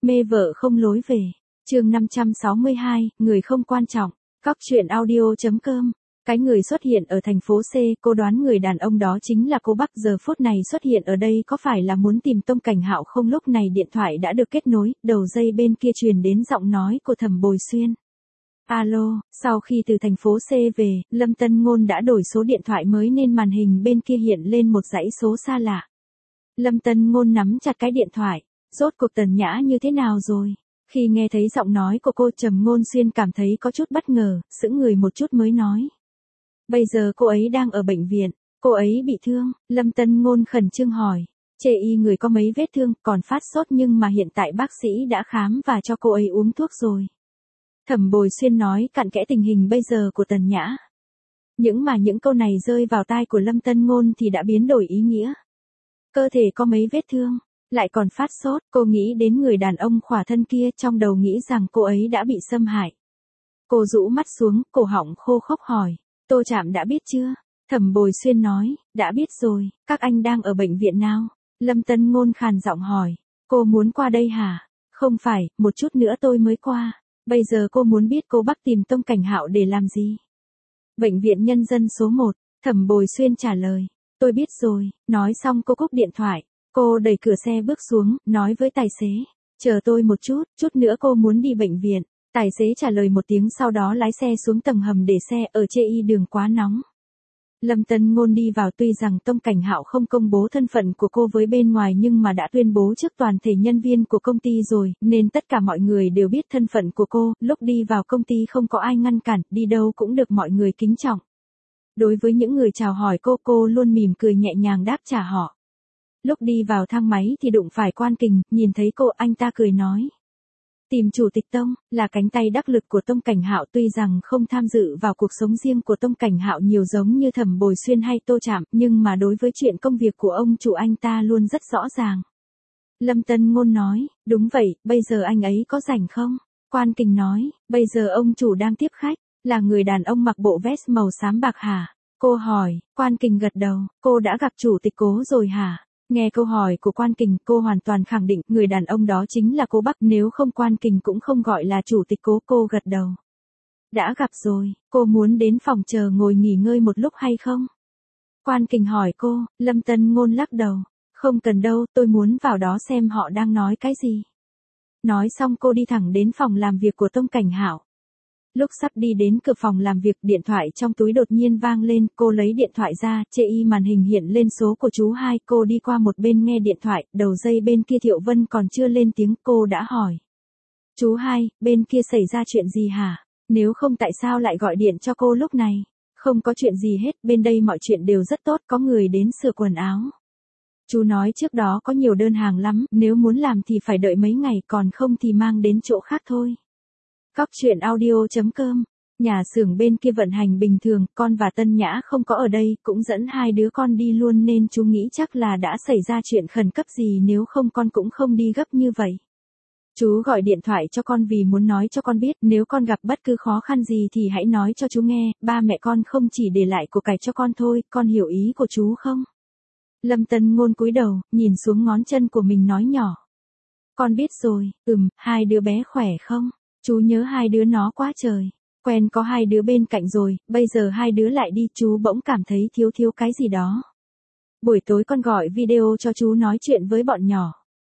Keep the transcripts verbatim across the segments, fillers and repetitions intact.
Mê vợ không lối về. Chương năm trăm sáu mươi hai, người không quan trọng. Cóc truyện audio chấm com. Cái người xuất hiện ở thành phố C, cô đoán người đàn ông đó chính là cô Bắc giờ phút này xuất hiện ở đây có phải là muốn tìm Tông Cảnh Hạo không? Lúc này điện thoại đã được kết nối, đầu dây bên kia truyền đến giọng nói của Thẩm Bồi Xuyên. Alo, sau khi từ thành phố C về, Lâm Tân Ngôn đã đổi số điện thoại mới nên màn hình bên kia hiện lên một dãy số xa lạ. Lâm Tân Ngôn nắm chặt cái điện thoại, rốt cuộc Tần Nhã như thế nào rồi? Khi nghe thấy giọng nói của cô, Trầm Ngôn Xuyên cảm thấy có chút bất ngờ, sững người một chút mới nói. Bây giờ cô ấy đang ở bệnh viện, cô ấy bị thương. Lâm Tân Ngôn khẩn trương hỏi. Chê y người có mấy vết thương, còn phát sốt nhưng mà hiện tại bác sĩ đã khám và cho cô ấy uống thuốc rồi. Thẩm Bồi Xuyên nói cặn kẽ tình hình bây giờ của Tần Nhã. Những mà những câu này rơi vào tai của Lâm Tân Ngôn thì đã biến đổi ý nghĩa. Cơ thể có mấy vết thương, lại còn phát sốt, cô nghĩ đến người đàn ông khỏa thân kia, trong đầu nghĩ rằng cô ấy đã bị xâm hại. Cô rũ mắt xuống, cổ họng khô khốc hỏi, Tô Trạm đã biết chưa? Thẩm Bồi Xuyên nói, đã biết rồi. Các anh đang ở bệnh viện nào? Lâm Tân Ngôn khàn giọng hỏi, cô muốn qua đây hả? Không phải, một chút nữa tôi mới qua. Bây giờ cô muốn biết cô Bắc tìm Tông Cảnh Hạo để làm gì? Bệnh viện Nhân dân số một, Thẩm Bồi Xuyên trả lời, tôi biết rồi. Nói xong cô cúp điện thoại. Cô đẩy cửa xe bước xuống, nói với tài xế, chờ tôi một chút, chút nữa cô muốn đi bệnh viện. Tài xế trả lời một tiếng sau đó lái xe xuống tầng hầm để xe, ở chê y đường quá nóng. Lâm Tân Ngôn đi vào, tuy rằng Tông Cảnh Hạo không công bố thân phận của cô với bên ngoài nhưng mà đã tuyên bố trước toàn thể nhân viên của công ty rồi, nên tất cả mọi người đều biết thân phận của cô. Lúc đi vào công ty không có ai ngăn cản, đi đâu cũng được mọi người kính trọng. Đối với những người chào hỏi cô, cô luôn mỉm cười nhẹ nhàng đáp trả họ. Lúc đi vào thang máy thì đụng phải Quan Kình, nhìn thấy cô, anh ta cười nói. Tìm Chủ tịch Tông, là cánh tay đắc lực của Tông Cảnh Hạo, tuy rằng không tham dự vào cuộc sống riêng của Tông Cảnh Hạo nhiều giống như Thẩm Bồi Xuyên hay Tô Trạm, nhưng mà đối với chuyện công việc của ông chủ anh ta luôn rất rõ ràng. Lâm Tân Ngôn nói, đúng vậy, bây giờ anh ấy có rảnh không? Quan Kình nói, bây giờ ông chủ đang tiếp khách, là người đàn ông mặc bộ vest màu xám bạc hả? Cô hỏi. Quan Kình gật đầu, cô đã gặp Chủ tịch Cố rồi hả? Nghe câu hỏi của Quan Kình, cô hoàn toàn khẳng định người đàn ông đó chính là cô Bắc, nếu không Quan Kình cũng không gọi là Chủ tịch Cố. Cô gật đầu. Đã gặp rồi, cô muốn đến phòng chờ ngồi nghỉ ngơi một lúc hay không? Quan Kình hỏi cô. Lâm Tân Ngôn lắc đầu, không cần đâu, tôi muốn vào đó xem họ đang nói cái gì. Nói xong cô đi thẳng đến phòng làm việc của Tông Cảnh Hạo. Lúc sắp đi đến cửa phòng làm việc, điện thoại trong túi đột nhiên vang lên, cô lấy điện thoại ra, chê y màn hình hiện lên số của chú hai, cô đi qua một bên nghe điện thoại, đầu dây bên kia Thiệu Vân còn chưa lên tiếng, cô đã hỏi. Chú hai, bên kia xảy ra chuyện gì hả? Nếu không tại sao lại gọi điện cho cô lúc này? Không có chuyện gì hết, bên đây mọi chuyện đều rất tốt, có người đến sửa quần áo. Chú nói trước đó có nhiều đơn hàng lắm, nếu muốn làm thì phải đợi mấy ngày, còn không thì mang đến chỗ khác thôi. Cóc truyện audio chấm com. Nhà xưởng bên kia vận hành bình thường, con và Tân Nhã không có ở đây, cũng dẫn hai đứa con đi luôn nên chú nghĩ chắc là đã xảy ra chuyện khẩn cấp gì, nếu không con cũng không đi gấp như vậy. Chú gọi điện thoại cho con vì muốn nói cho con biết, nếu con gặp bất cứ khó khăn gì thì hãy nói cho chú nghe, ba mẹ con không chỉ để lại của cải cho con thôi, con hiểu ý của chú không? Lâm Tân Ngôn cúi đầu, nhìn xuống ngón chân của mình nói nhỏ. Con biết rồi, ừm, hai đứa bé khỏe không? Chú nhớ hai đứa nó quá trời. Quen có hai đứa bên cạnh rồi, bây giờ hai đứa lại đi, chú bỗng cảm thấy thiếu thiếu cái gì đó. Buổi tối con gọi video cho chú nói chuyện với bọn nhỏ.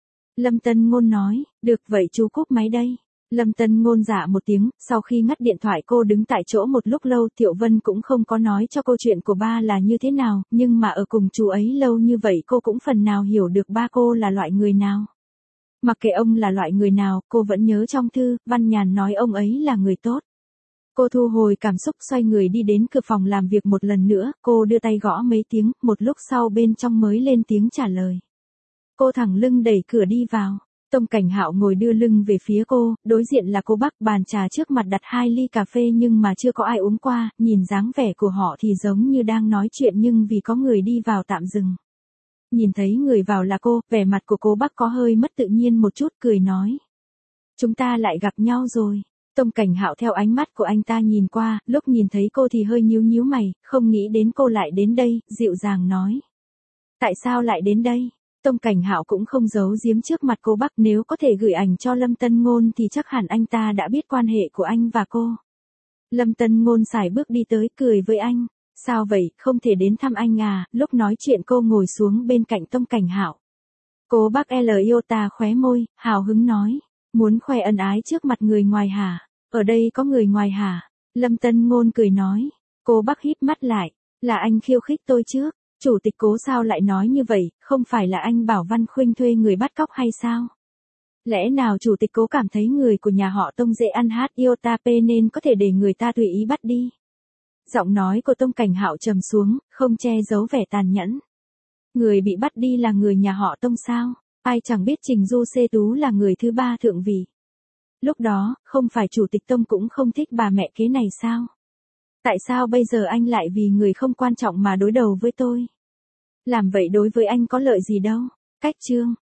Lâm Tân Ngôn nói, được vậy chú cúp máy đây. Lâm Tân Ngôn dạ một tiếng, sau khi ngắt điện thoại cô đứng tại chỗ một lúc lâu, Thiệu Vân cũng không có nói cho cô chuyện của ba là như thế nào, nhưng mà ở cùng chú ấy lâu như vậy cô cũng phần nào hiểu được ba cô là loại người nào. Mặc kệ ông là loại người nào, cô vẫn nhớ trong thư, Văn Nhàn nói ông ấy là người tốt. Cô thu hồi cảm xúc, xoay người đi đến cửa phòng làm việc một lần nữa, cô đưa tay gõ mấy tiếng, một lúc sau bên trong mới lên tiếng trả lời. Cô thẳng lưng đẩy cửa đi vào. Tông Cảnh Hạo ngồi đưa lưng về phía cô, đối diện là cô Bắc, bàn trà trước mặt đặt hai ly cà phê nhưng mà chưa có ai uống qua, nhìn dáng vẻ của họ thì giống như đang nói chuyện nhưng vì có người đi vào tạm dừng. Nhìn thấy người vào là cô, vẻ mặt của cô Bắc có hơi mất tự nhiên một chút, cười nói. Chúng ta lại gặp nhau rồi. Tông Cảnh Hạo theo ánh mắt của anh ta nhìn qua, lúc nhìn thấy cô thì hơi nhíu nhíu mày, không nghĩ đến cô lại đến đây, dịu dàng nói. Tại sao lại đến đây? Tông Cảnh Hạo cũng không giấu giếm trước mặt cô bác, nếu có thể gửi ảnh cho Lâm Tân Ngôn thì chắc hẳn anh ta đã biết quan hệ của anh và cô. Lâm Tân Ngôn sải bước đi tới cười với anh. Sao vậy, không thể đến thăm anh à? Lúc nói chuyện cô ngồi xuống bên cạnh Tông Cảnh Hạo. Cô bác L Iota khóe môi, hào hứng nói. Muốn khoe ân ái trước mặt người ngoài hả? Ở đây có người ngoài hả? Lâm Tân Ngôn cười nói. Cô bác híp mắt lại. Là anh khiêu khích tôi trước. Chủ tịch Cố sao lại nói như vậy, không phải là anh bảo Văn Khuynh thuê người bắt cóc hay sao? Lẽ nào chủ tịch Cố cảm thấy người của nhà họ Tông dễ ăn hát Iota P nên có thể để người ta tùy ý bắt đi? Giọng nói của Tông Cảnh Hạo trầm xuống, không che giấu vẻ tàn nhẫn. Người bị bắt đi là người nhà họ Tông sao? Ai chẳng biết Trình Du Xê Tú là người thứ ba thượng vị. Lúc đó, không phải chủ tịch Tông cũng không thích bà mẹ kế này sao? Tại sao bây giờ anh lại vì người không quan trọng mà đối đầu với tôi? Làm vậy đối với anh có lợi gì đâu? Cách chương